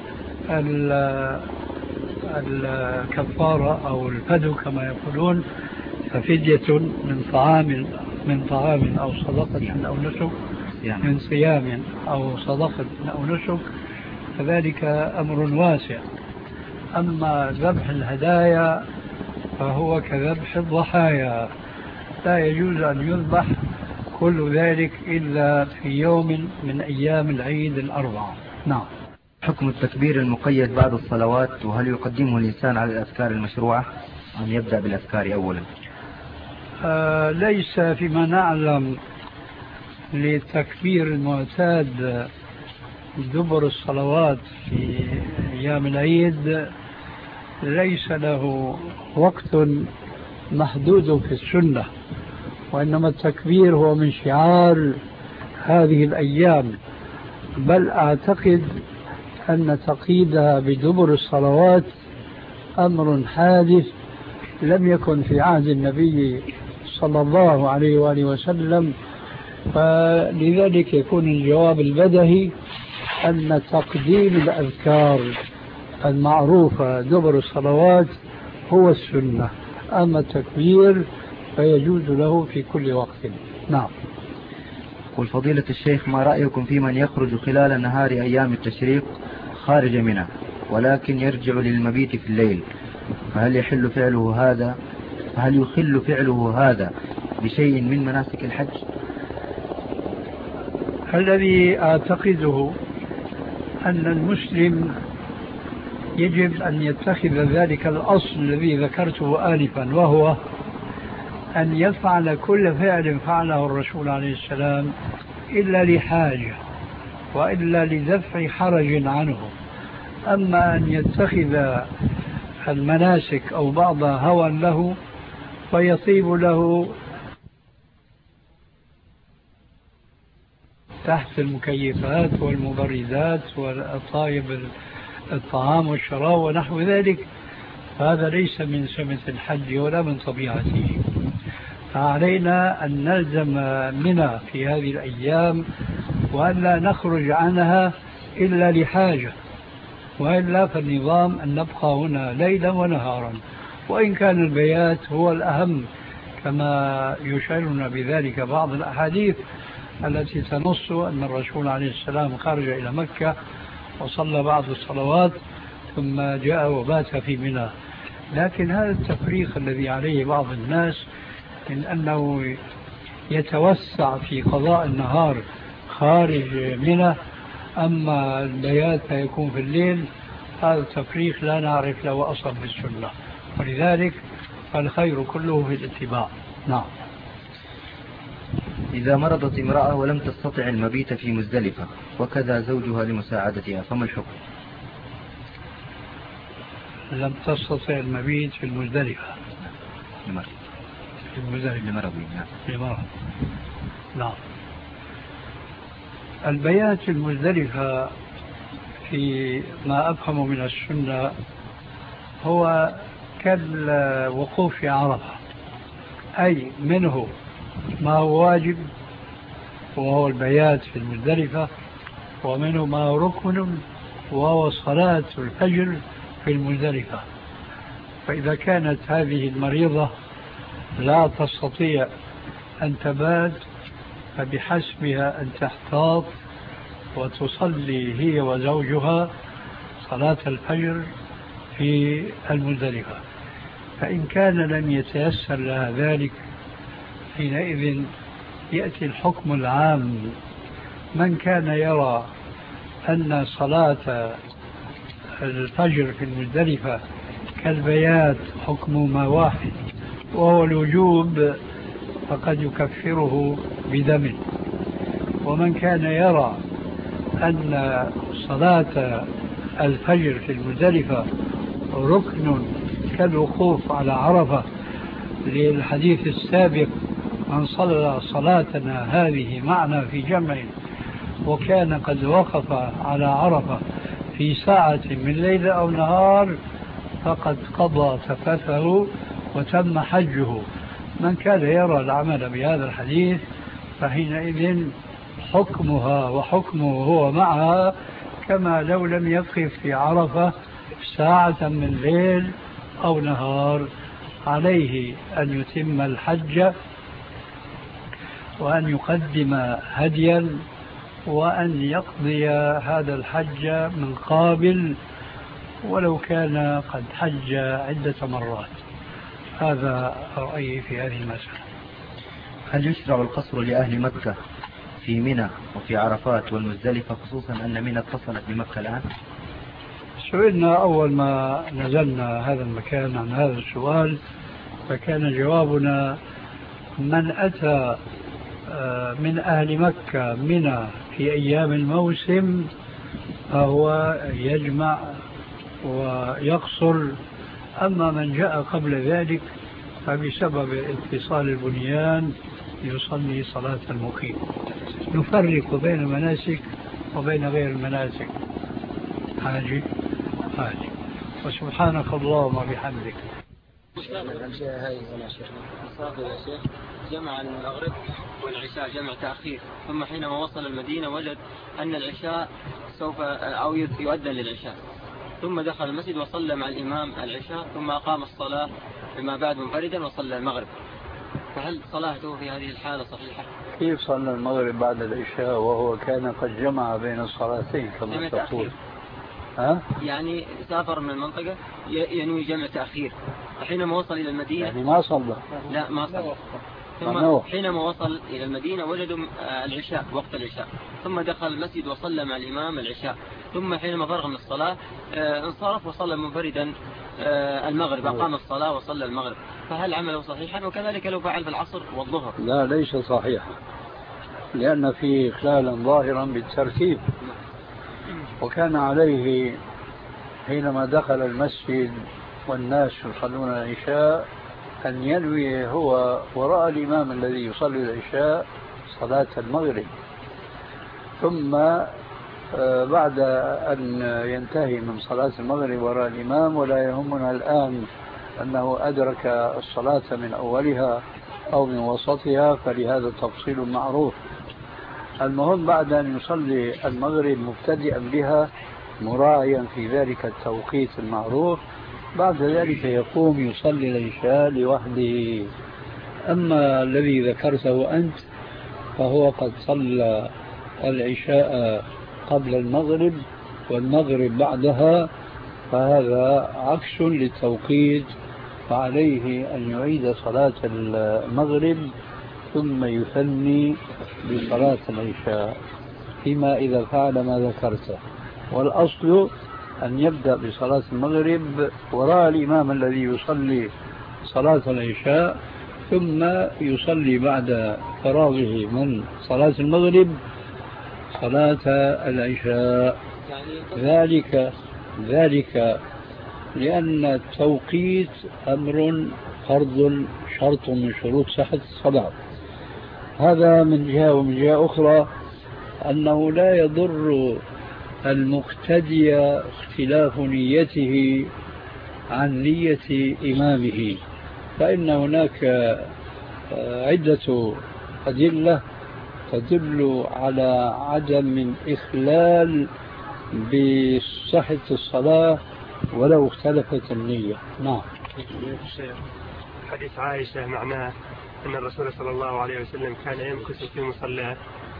الكفارة أو الفدو كما يقولون ففدية من طعام من طعام أو صدقة أو نسك، من صيام أو صدقة أو نسك، فذلك أمر واسع. أما ذبح الهدايا فهو كذبح الضحايا، لا يجوز أن يذبح كل ذلك إلا في يوم من أيام العيد الأربعة. نعم. حكم التكبير المقيد بعد الصلوات، وهل يقدمه الإنسان على الأذكار المشروعة أم يبدأ بالأذكار أولا؟ آه ليس فيما نعلم للتكبير المعتاد دبر الصلوات في أيام العيد ليس له وقت محدود في السنة، وإنما التكبير هو من شعار هذه الأيام. بل أعتقد أن تقييدها بدبر الصلوات أمر حادث لم يكن في عهد النبي صلى الله عليه وآله وسلم، فلذلك يكون الجواب البدهي أن تقديم الأذكار المعروفة دبر الصلوات هو السنة، أما التكبير فيجوز له في كل وقت. نعم. قل فضيلة الشيخ: ما رأيكم في من يخرج خلال نهار أيام التشريق خارج منى ولكن يرجع للمبيت في الليل، فهل يحل فعله هذا فهل يخل فعله هذا بشيء من مناسك الحج؟ الذي أعتقده أن المسلم يجب أن يتخذ ذلك الأصل الذي ذكرته آنفا، وهو أن يفعل كل فعل فعله الرسول عليه السلام إلا لحاجة وإلا لدفع حرج عنه. أما أن يتخذ المناسك أو بعضها هوى له فيطيب له تحت المكيفات والمبردات والطايب الطعام والشراب ونحو ذلك، هذا ليس من سمة الحج ولا من طبيعته. فعلينا أن نلزم منها في هذه الأيام وأن لا نخرج عنها إلا لحاجة، وإلا فالنظام أن نبقى هنا ليلا ونهارا، وإن كان البيات هو الأهم كما يشعرنا بذلك بعض الأحاديث التي تنص أن الرسول عليه السلام خرج إلى مكة وصلى بعض الصلوات ثم جاء وبات في منى. لكن هذا التفريق الذي عليه بعض الناس من أنه يتوسع في قضاء النهار خارج منى أما البيات فيكون في الليل، هذا التفريق لا نعرف له أصلا في السنة، ولذلك فالخير كله في الاتباع. نعم. إذا مرضت امرأة ولم تستطع المبيت في مزدلفة وكذا زوجها لمساعدتها فما الحكم؟ لم تستطع المبيت في المزدلفة لمرض في المزدلفة لمرض لمرض نعم. البيات في المزدلفة في ما أفهم من السنة هو كالوقوف في عرفة، أي منه ما هو واجب وهو البيات في المزدلفة، ومنه ما هو ركن وهو صلاة الفجر في المزدلفة. فإذا كانت هذه المريضة لا تستطيع أن تبات فبحسبها أن تحتاط وتصلي هي وزوجها صلاة الفجر في المزدلفة. فإن كان لم يتيسر لها ذلك حينئذ يأتي الحكم العام. من كان يرى أن صلاة الفجر في المزدلفة كالبيات حكمهما واحد وهو الوجوب فقد يكفره بدم. ومن كان يرى أن صلاة الفجر في المزدلفة ركن كالوقوف على عرفة للحديث السابق من صلى صلاتنا هذه معنا في جمع وكان قد وقف على عرفة في ساعة من ليل أو نهار فقد قضى تفثه وتم حجه. من كان يرى العمل بهذا الحديث فحينئذ حكمها وحكمه هو معها كما لو لم يقف في عرفة ساعة من ليل أو نهار. عليه أن يتم الحج وأن يقدم هديا وأن يقضي هذا الحج من قابل ولو كان قد حج عدة مرات. هذا رأيي في هذه المسألة. هل يشرع القصر لأهل مكة في منى وفي عرفات والمزدلفة خصوصا أن منى اتصلت بمكة الآن؟ سئلنا أول ما نزلنا هذا المكان عن هذا السؤال فكان جوابنا من أتى من أهل مكة منى في أيام الموسم فهو يجمع ويقصر. أما من جاء قبل ذلك فبسبب اتصال البنيان يصلي صلاة المقيم. نفرق بين المناسك وبين غير المناسك. حاجة حاجة. وسبحانك اللهم وبحمدك. جمع المغرب والعشاء جمع تأخير، ثم حينما وصل المدينة وجد أن العشاء سوف أو يؤذن للعشاء، ثم دخل المسجد وصلى مع الإمام العشاء ثم أقام الصلاة فيما بعد منفردا وصلى المغرب. فهل صلاته في هذه الحالة صحيحة؟ كيف صلى المغرب بعد العشاء وهو كان قد جمع بين الصلاتين كما تقول؟ ها؟ يعني سافر من المنطقة ينوي جمع تأخير، حينما وصل إلى المدينة يعني ما صلى؟ لا ما صلى. ثم حينما وصل إلى المدينة وجدوا العشاء وقت العشاء، ثم دخل المسجد وصلى مع الإمام العشاء، ثم حينما فرغ من الصلاة انصرف وصلى منفردا المغرب، أقام الصلاة وصلى المغرب. فهل عمله صحيحا؟ وكذلك لو فعل في العصر والظهر؟ لا ليس صحيحا، لأن فيه خلالا ظاهرا بالترتيب. وكان عليه حينما دخل المسجد والناس يصلون العشاء أن ينوي هو وراء الإمام الذي يصلي العشاء صلاة المغرب، ثم بعد أن ينتهي من صلاة المغرب وراء الإمام. ولا يهمنا الآن أنه أدرك الصلاة من أولها أو من وسطها، فلهذا التفصيل معروف. المهم بعد أن يصلي المغرب مبتدئا بها مراعيا في ذلك التوقيت المعروف، بعد ذلك يقوم يصلي العشاء لوحده. أما الذي ذكرته أنت فهو قد صلى العشاء قبل المغرب والمغرب بعدها، فهذا عكس للتوقيت، فعليه أن يعيد صلاة المغرب ثم يثني بصلاة العشاء فيما إذا فعل ما ذكرته. والأصل أن يبدأ بصلاة المغرب وراء الإمام الذي يصلي صلاة العشاء، ثم يصلي بعد فراغه من صلاة المغرب صلاة العشاء. ذلك ذلك لأن التوقيت أمر فرض شرط من شروط صحة الصلاة. هذا من جهة. ومن جهة أخرى أنه لا يضر المقتدي اختلاف نيته عن نية إمامه، فإن هناك عدة أدلة تدل على عدم إخلال بصحة الصلاة ولو اختلفت النية. نعم. حديث عائشة معناه أن الرسول صلى الله عليه وسلم كان يمكث في مصلاه.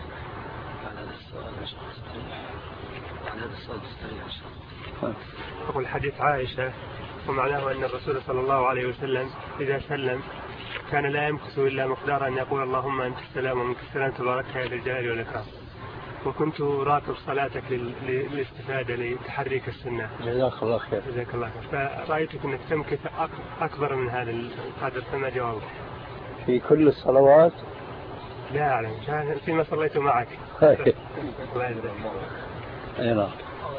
أقول حديث عائشة ومعناه أن الرسول صلى الله عليه وسلم إذا سلم كان لا يمكث إلا مقدار أن يقول اللهم أنت السلام ومنك السلام تبارك يا ذا الجلال والإكرام. وكنت راقب صلاتك للاستفادة لتحريك السنة. جزاك الله خير. جزاك الله خير. فرأيتك أنك تمكث أكبر من هذا القدر، فما جوابك؟ في كل الصلوات؟ لا أعلم، فيما صليت معك. أيضا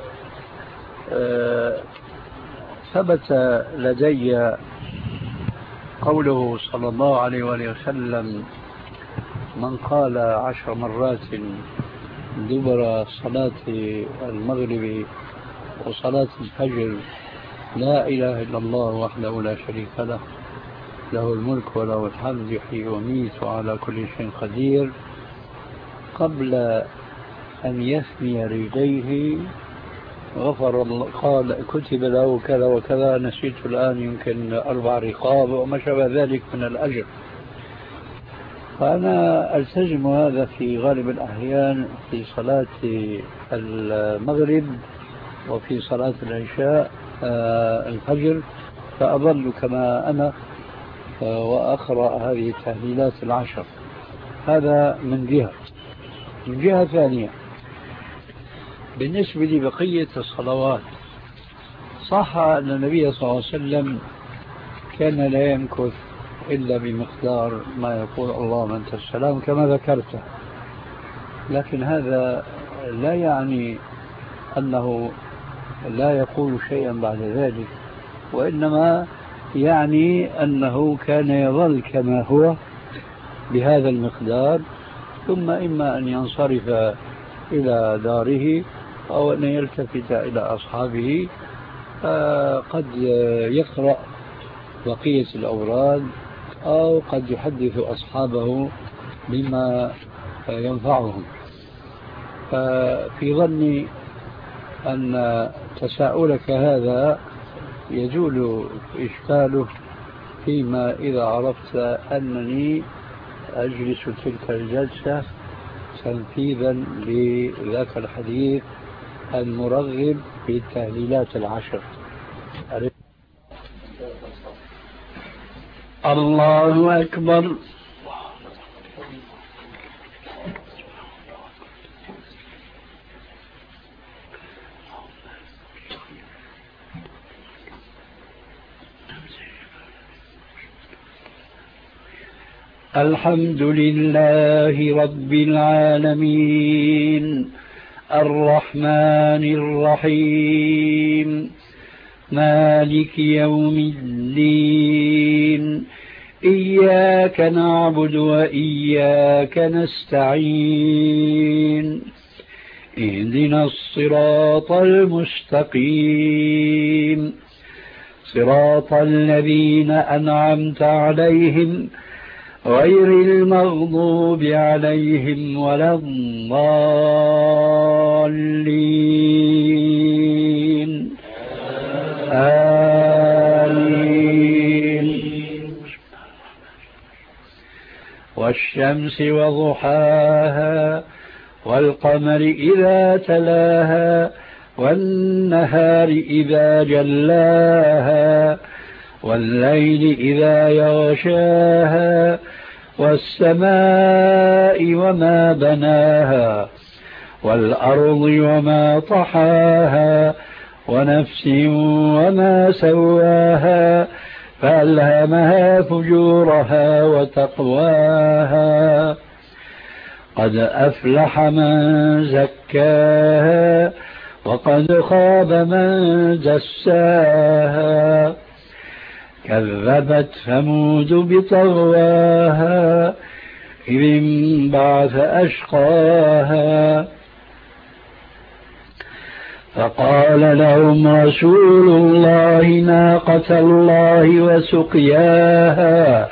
أه ثبت لدي قوله صلى الله عليه وسلم: من قال عشر مرات دبر صلاة المغرب وصلاة الفجر لا إله إلا الله وحده لا شريك له له الملك وله الحمد يحيي ويميت وعلى كل شيء قدير، قبل أن يثني رجليه غفر الله، قال كتب له كذا وكذا، نسيت الآن، يمكن أربع رقاب وما شابه ذلك من الأجر. فأنا ألتزم هذا في غالب الأحيان في صلاة المغرب وفي صلاة العشاء الفجر، فأظل كما أنا وأقرأ هذه التهليلات العشر. هذا من جهة. من جهة ثانية، بالنسبة لبقية الصلوات، صح أن النبي صلى الله عليه وسلم كان لا يمكث إلا بمقدار ما يقول اللهم أنت السلام كما ذكرته، لكن هذا لا يعني أنه لا يقول شيئا بعد ذلك، وإنما يعني أنه كان يظل كما هو بهذا المقدار، ثم إما أن ينصرف إلى داره أو أن يلتفت إلى أصحابه، قد يقرأ بقية الأوراد أو قد يحدث أصحابه بما ينفعهم. ففي ظني أن تساؤلك هذا يجول إشكاله فيما إذا عرفت أنني أجلس تلك الجلسة تنفيذا لذاك الحديث المرغب في التهليلات العشر. الله أكبر. الحمد لله رب العالمين الرحمن الرحيم مالك يوم الدين إياك نعبد وإياك نستعين اهدنا الصراط المستقيم صراط الذين أنعمت عليهم غير المغضوب عليهم ولا الضالين آمين. والشمس وضحاها والقمر إذا تلاها والنهار إذا جلاها والليل إذا يغشاها والسماء وما بناها والأرض وما طحاها ونفس وما سواها فألهمها فجورها وتقواها قد أفلح من زكاها وقد خاب من دساها كذبت ثمود بطغواها إذ انبعث أشقاها فقال لهم رسول الله ناقة الله وسقياها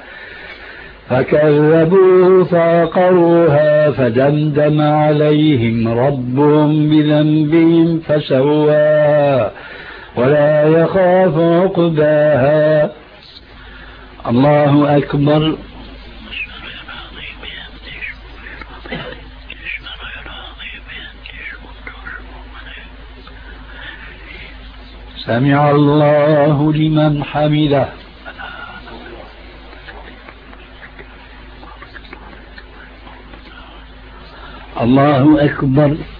فكذبوه فعقروها فدمدم عليهم ربهم بذنبهم فسواها ولا يخاف عقباها الله أكبر. سمع الله لمن حمده. الله أكبر.